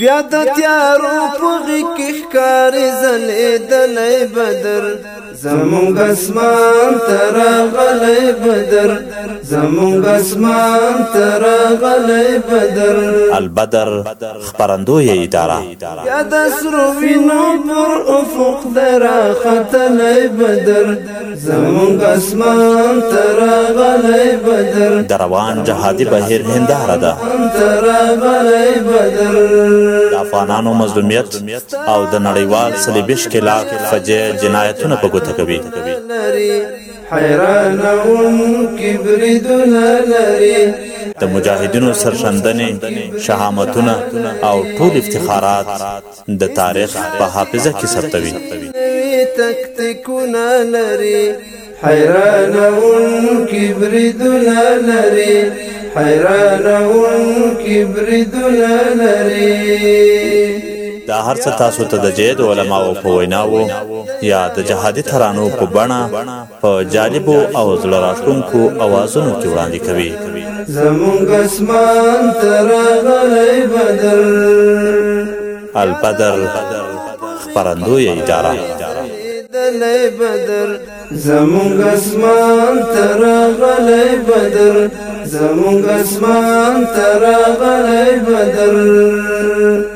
بیا د تیارو پغی کې ښکارې ځلېدلی بدر زمونږ اسمان ته راغلی بدر زمونږ اسمان ته راغلی بدر البدر خپرندوی اداره یا د سرو وینو پر افق دی راختلی بدر زمونږ اسمان ته راغلی بدر د روان جهادي بهیر هنداره ده د افغانانو مظلومیت او د نړیوال صلیبي ښکېلاک فجیع جنایتونه په ګوته کوي حیرانونکي بریدونه لري د مجاهدینو سرښندنې شهامتونه او ټول افتخارات د تاریخ په حافظه کې ثبتوي تکتیکونه لري حیرانونکي بریدونه لري حیرانونکي بریدونه لري دا هر څه تاسو ته د جید علماو په ویناوو یا د جهادي ترانو په بڼه په جالبو او زړه راښکونکو اوازونو کې وړاندې کوي زمونږ اسمان ته راغلی بدر البدر خپرندوی اداره بدر زمونږ اسمان ته راغلی بدر زمونږ اسمان ته راغلی بدر